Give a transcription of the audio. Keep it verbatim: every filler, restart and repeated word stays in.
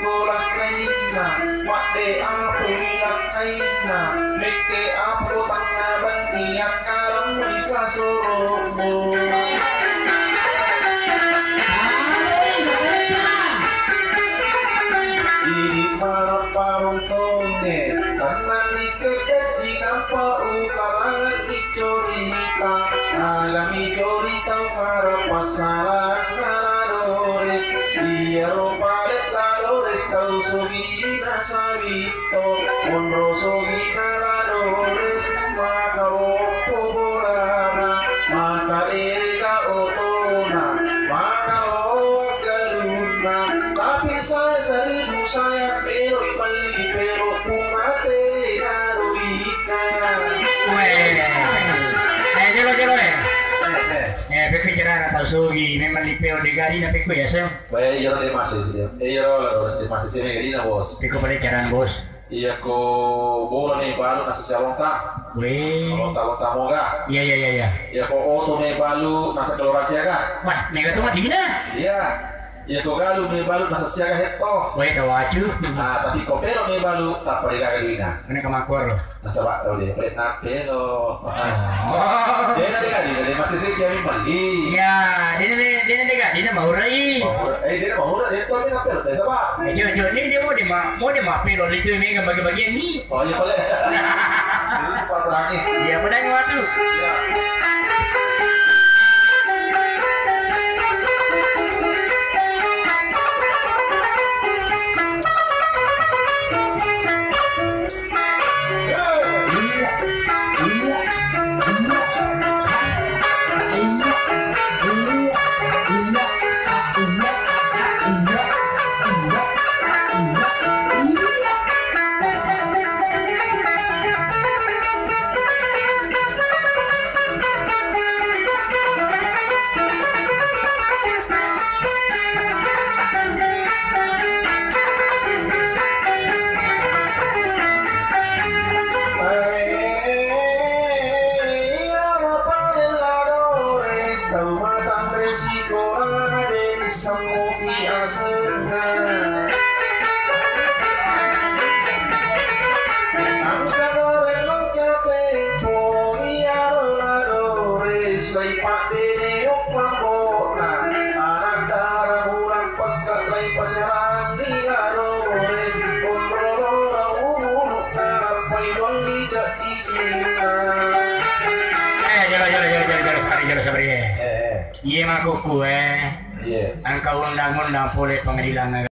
sekolah reina, wakde aku bilang reina, meke aku tengah berniat kalang di kasurmu. Ini para paruntone, tenan itu kecil nampak ukalan dicorita, alami corita para pasaran kaladores, di Eropa de ladores tau sugina sabito, monro sugina ladores, maka opo bolana, maka ega otona, maka o galuna, tapi saya seribu saya pero ibali pero kumate narubika. Weh, eh jelo jelo eh. Eh, perché c'era la sugi, ne malipeo de garina per qui, sai? Beh, io ero di massa, io ero di massa sini garina bos. Che come c'erano bos? Iya ko bola nih balu nasa siya lonta. Weh. Lonta lonta mo ga. Iya iya iya iya. Iya ko auto may balu nasa keluaran siya ga. Wah, nega tuh mati na. Iya. Iya ko galu may balu nasa siya ga heto. Weh, tawacu. Ah, tapi ko pero may balu tak pada gagawin. Mana kemakor lo? Nasa ba tahu dia, pelit na pero. Oh. Dia na dia dia masih sih siya mali. Iya, dia ne dia ne dega, dia mau rai. Eh dia mau udah dia tuh na pero tesa ba. Eh, jo jo ni dia mau dia mau mau dia mau pero itu ini bagi-bagian ni. Oh iya boleh. Ini kurang-kurangnya. Iya, pedang waktu. Iya. Iya mah kue. Iya. Angka undang-undang boleh pengadilan